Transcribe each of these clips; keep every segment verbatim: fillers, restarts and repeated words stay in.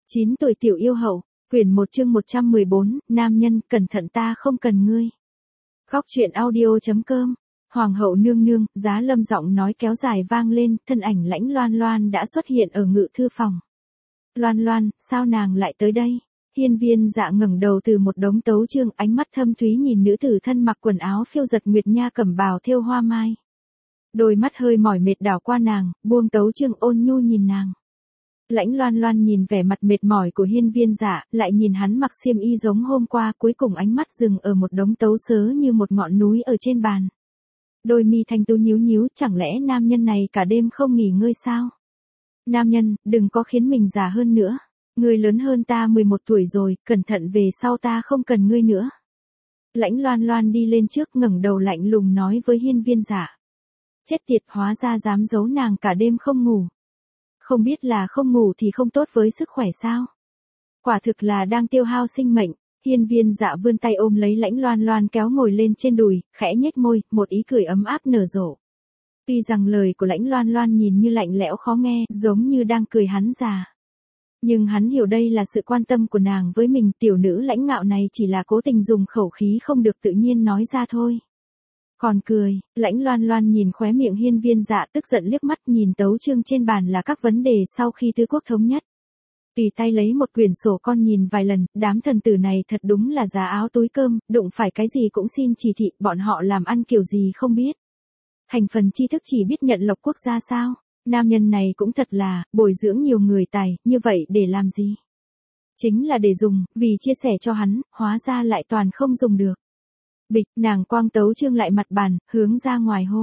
chín tuổi tiểu yêu hậu, quyển một chương một trăm mười bốn, nam nhân, cẩn thận ta không cần ngươi. Góc truyện audio.com, Hoàng hậu nương nương, Giá Lâm giọng nói kéo dài vang lên, thân ảnh lãnh Loan Loan đã xuất hiện ở ngự thư phòng. Loan Loan, sao nàng lại tới đây? Hiên Viên Dạ ngẩng đầu từ một đống tấu chương, ánh mắt thâm thúy nhìn nữ tử thân mặc quần áo phiêu giật nguyệt nha cẩm bào thêu hoa mai. Đôi mắt hơi mỏi mệt đảo qua nàng, buông tấu chương ôn nhu nhìn nàng. Lãnh Loan Loan nhìn vẻ mặt mệt mỏi của Hiên Viên Dạ, lại nhìn hắn mặc xiêm y giống hôm qua, cuối cùng ánh mắt dừng ở một đống tấu sớ như một ngọn núi ở trên bàn. Đôi mi thanh tú nhíu nhíu, chẳng lẽ nam nhân này cả đêm không nghỉ ngơi sao? Nam nhân, đừng có khiến mình già hơn nữa. Ngươi lớn hơn ta mười một tuổi rồi, cẩn thận về sau ta không cần ngươi nữa. Lãnh Loan Loan đi lên trước ngẩng đầu lạnh lùng nói với Hiên Viên Dạ. Chết tiệt, hóa ra dám giấu nàng cả đêm không ngủ. Không biết là không ngủ thì không tốt với sức khỏe sao? Quả thực là đang tiêu hao sinh mệnh. Hiên Viên Dạ vươn tay ôm lấy Lãnh Loan Loan kéo ngồi lên trên đùi, khẽ nhếch môi, một ý cười ấm áp nở rộ. Tuy rằng lời của Lãnh Loan Loan nhìn như lạnh lẽo khó nghe, giống như đang cười hắn già. Nhưng hắn hiểu đây là sự quan tâm của nàng với mình, tiểu nữ lãnh ngạo này chỉ là cố tình dùng khẩu khí không được tự nhiên nói ra thôi. Còn cười, Lãnh Loan Loan nhìn khóe miệng Hiên Viên Dạ tức giận liếc mắt, nhìn tấu chương trên bàn là các vấn đề sau khi tứ quốc thống nhất. Tùy tay lấy một quyển sổ con nhìn vài lần, đám thần tử này thật đúng là giá áo túi cơm, đụng phải cái gì cũng xin chỉ thị, bọn họ làm ăn kiểu gì không biết. Thành phần tri thức chỉ biết nhận lộc quốc gia sao? Nam nhân này cũng thật là, bồi dưỡng nhiều người tài, như vậy để làm gì? Chính là để dùng, vì chia sẻ cho hắn, hóa ra lại toàn không dùng được. Bịch, nàng quang tấu chương lại mặt bàn, hướng ra ngoài hô.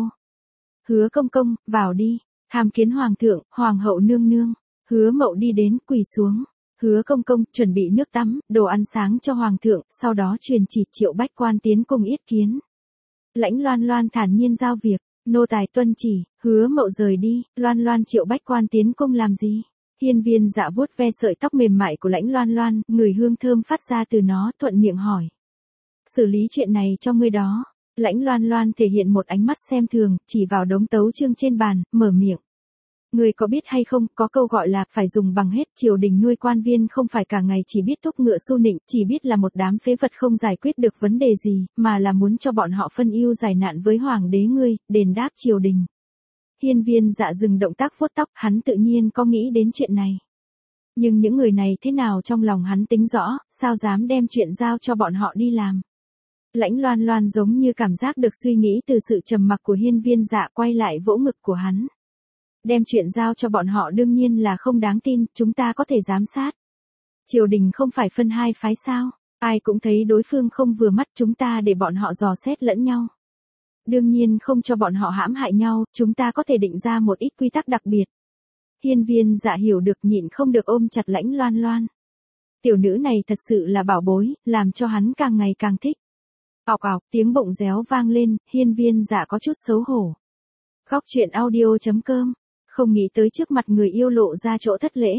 Hứa công công, vào đi, tham kiến hoàng thượng, hoàng hậu nương nương. Hứa mậu đi đến, quỳ xuống. Hứa công công, chuẩn bị nước tắm, đồ ăn sáng cho hoàng thượng, sau đó truyền chỉ Triệu Bách Quan tiến cung yết kiến. Lãnh Loan Loan thản nhiên giao việc. Nô tài tuân chỉ, Hứa mậu rời đi, Loan Loan Triệu Bách Quan tiến cung làm gì? Hiên Viên Dạ vuốt ve sợi tóc mềm mại của Lãnh Loan Loan, người hương thơm phát ra từ nó, thuận miệng hỏi. Xử lý chuyện này cho ngươi đó. Lãnh Loan Loan thể hiện một ánh mắt xem thường, chỉ vào đống tấu chương trên bàn, mở miệng. Ngươi có biết hay không, có câu gọi là phải dùng bằng hết, triều đình nuôi quan viên không phải cả ngày chỉ biết thúc ngựa xu nịnh, chỉ biết là một đám phế vật không giải quyết được vấn đề gì, mà là muốn cho bọn họ phân ưu giải nạn với hoàng đế ngươi, đền đáp triều đình. Hiên Viên Dạ dừng động tác vuốt tóc, hắn tự nhiên có nghĩ đến chuyện này. Nhưng những người này thế nào trong lòng hắn tính rõ, sao dám đem chuyện giao cho bọn họ đi làm. Lãnh Loan Loan giống như cảm giác được suy nghĩ từ sự trầm mặc của Hiên Viên Dạ, quay lại vỗ ngực của hắn. Đem chuyện giao cho bọn họ đương nhiên là không đáng tin, chúng ta có thể giám sát. Triều đình không phải phân hai phái sao, ai cũng thấy đối phương không vừa mắt, chúng ta để bọn họ dò xét lẫn nhau. Đương nhiên không cho bọn họ hãm hại nhau, chúng ta có thể định ra một ít quy tắc đặc biệt. Hiên Viên Dạ hiểu được, nhịn không được ôm chặt Lãnh Loan Loan. Tiểu nữ này thật sự là bảo bối, làm cho hắn càng ngày càng thích. Ọc ọc, tiếng bụng réo vang lên, Hiên Viên Dạ có chút xấu hổ. Góc truyện audio.com, không nghĩ tới trước mặt người yêu lộ ra chỗ thất lễ.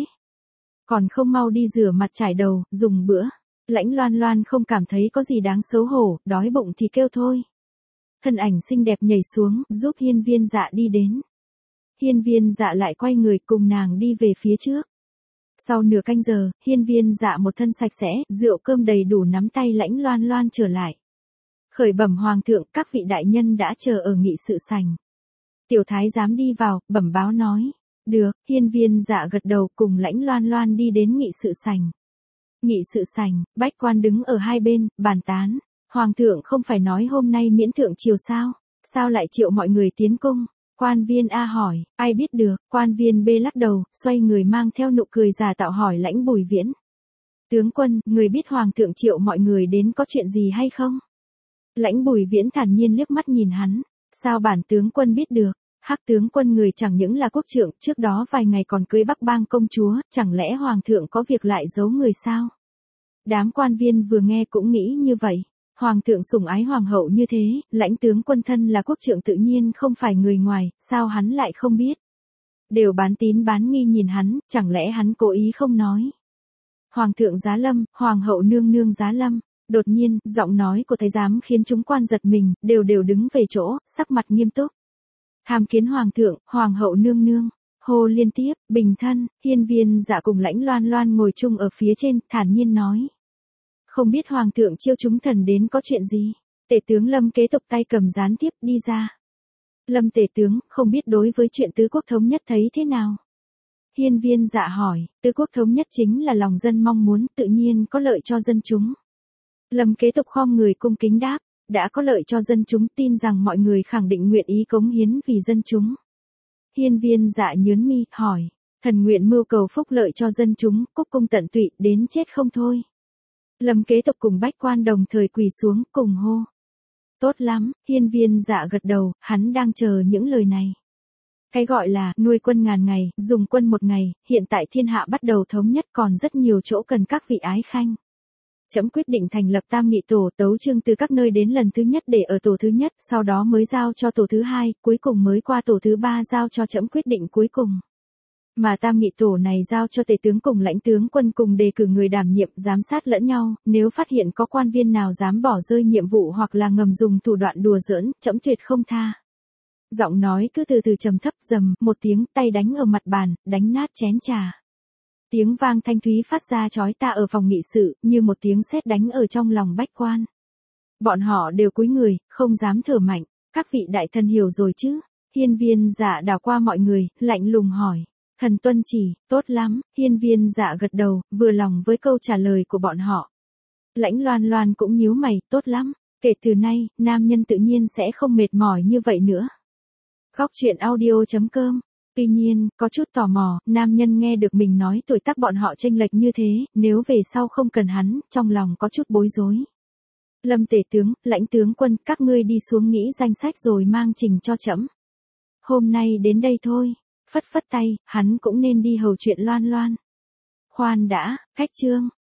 Còn không mau đi rửa mặt trải đầu, dùng bữa. Lãnh Loan Loan không cảm thấy có gì đáng xấu hổ, đói bụng thì kêu thôi. Thân ảnh xinh đẹp nhảy xuống, giúp Hiên Viên Dạ đi đến. Hiên Viên Dạ lại quay người cùng nàng đi về phía trước. Sau nửa canh giờ, Hiên Viên Dạ một thân sạch sẽ, rượu cơm đầy đủ nắm tay Lãnh Loan Loan trở lại. Khởi bẩm hoàng thượng, các vị đại nhân đã chờ ở nghị sự sảnh. Tiểu thái giám đi vào, bẩm báo nói. Được, Hiên Viên Dạ gật đầu cùng Lãnh Loan Loan đi đến nghị sự sảnh. Nghị sự sảnh, bách quan đứng ở hai bên, bàn tán. Hoàng thượng không phải nói hôm nay miễn thượng triều sao? Sao lại triệu mọi người tiến cung? Quan viên A hỏi, ai biết được, quan viên B lắc đầu, xoay người mang theo nụ cười giả tạo hỏi Lãnh Bùi Viễn. Tướng quân, người biết hoàng thượng triệu mọi người đến có chuyện gì hay không? Lãnh Bùi Viễn thản nhiên liếc mắt nhìn hắn. Sao bản tướng quân biết được? Hắc tướng quân người chẳng những là quốc trượng, trước đó vài ngày còn cưới Bắc Bang công chúa, chẳng lẽ hoàng thượng có việc lại giấu người sao? Đám quan viên vừa nghe cũng nghĩ như vậy. Hoàng thượng sủng ái hoàng hậu như thế, Lãnh tướng quân thân là quốc trượng tự nhiên không phải người ngoài, sao hắn lại không biết? Đều bán tín bán nghi nhìn hắn, chẳng lẽ hắn cố ý không nói? Hoàng thượng giá lâm, hoàng hậu nương nương giá lâm. Đột nhiên, giọng nói của thái giám khiến chúng quan giật mình, đều đều đứng về chỗ, sắc mặt nghiêm túc. Tham kiến hoàng thượng, hoàng hậu nương nương. hô liên tiếp, bình thân, hiên viên dạ cùng Lãnh Loan Loan ngồi chung ở phía trên, thản nhiên nói. Không biết hoàng thượng chiêu chúng thần đến có chuyện gì? Tể tướng Lâm kế tục tay cầm gián tiếp đi ra. Lâm tể tướng, không biết đối với chuyện tứ quốc thống nhất thấy thế nào? Hiên viên dạ hỏi, tứ quốc thống nhất chính là lòng dân mong muốn, tự nhiên có lợi cho dân chúng. Lâm kế tục khom người cung kính đáp, đã có lợi cho dân chúng, tin rằng mọi người khẳng định nguyện ý cống hiến vì dân chúng. Hiên viên dạ nhớn mi, hỏi, thần nguyện mưu cầu phúc lợi cho dân chúng, cúc cung tận tụy, đến chết không thôi. Lâm kế tục cùng bách quan đồng thời quỳ xuống, cùng hô. Tốt lắm, hiên viên dạ gật đầu, hắn đang chờ những lời này. Cái gọi là nuôi quân ngàn ngày, dùng quân một ngày, hiện tại thiên hạ bắt đầu thống nhất, còn rất nhiều chỗ cần các vị ái khanh. Trẫm quyết định thành lập tam nghị tổ, tấu chương từ các nơi đến lần thứ nhất để ở tổ thứ nhất, sau đó mới giao cho tổ thứ hai, cuối cùng mới qua tổ thứ ba giao cho trẫm quyết định cuối cùng. Mà tam nghị tổ này giao cho tể tướng cùng lãnh tướng quân cùng đề cử người đảm nhiệm, giám sát lẫn nhau, nếu phát hiện có quan viên nào dám bỏ rơi nhiệm vụ hoặc là ngầm dùng thủ đoạn đùa giỡn, trẫm tuyệt không tha. Giọng nói cứ từ từ trầm thấp, rầm, một tiếng, tay đánh ở mặt bàn, đánh nát chén trà. Tiếng vang thanh thúy phát ra chói tai ở phòng nghị sự, như một tiếng sét đánh ở trong lòng bách quan. Bọn họ đều cúi người, không dám thở mạnh. Các vị đại thần hiểu rồi chứ? Hiên viên dạ đảo qua mọi người, lạnh lùng hỏi. Thần tuân chỉ, tốt lắm. Hiên viên dạ gật đầu, vừa lòng với câu trả lời của bọn họ. Lãnh Loan Loan cũng nhíu mày, tốt lắm. Kể từ nay, nam nhân tự nhiên sẽ không mệt mỏi như vậy nữa. Góc truyện audio chấm com. Tuy nhiên, có chút tò mò, nam nhân nghe được mình nói tuổi tác bọn họ chênh lệch như thế, nếu về sau không cần hắn, trong lòng có chút bối rối. Lâm tể tướng, lãnh tướng quân, các ngươi đi xuống nghĩ danh sách rồi mang trình cho trẫm. Hôm nay đến đây thôi. Phất phất tay, hắn cũng nên đi hầu chuyện Loan Loan. Khoan đã, khách trương.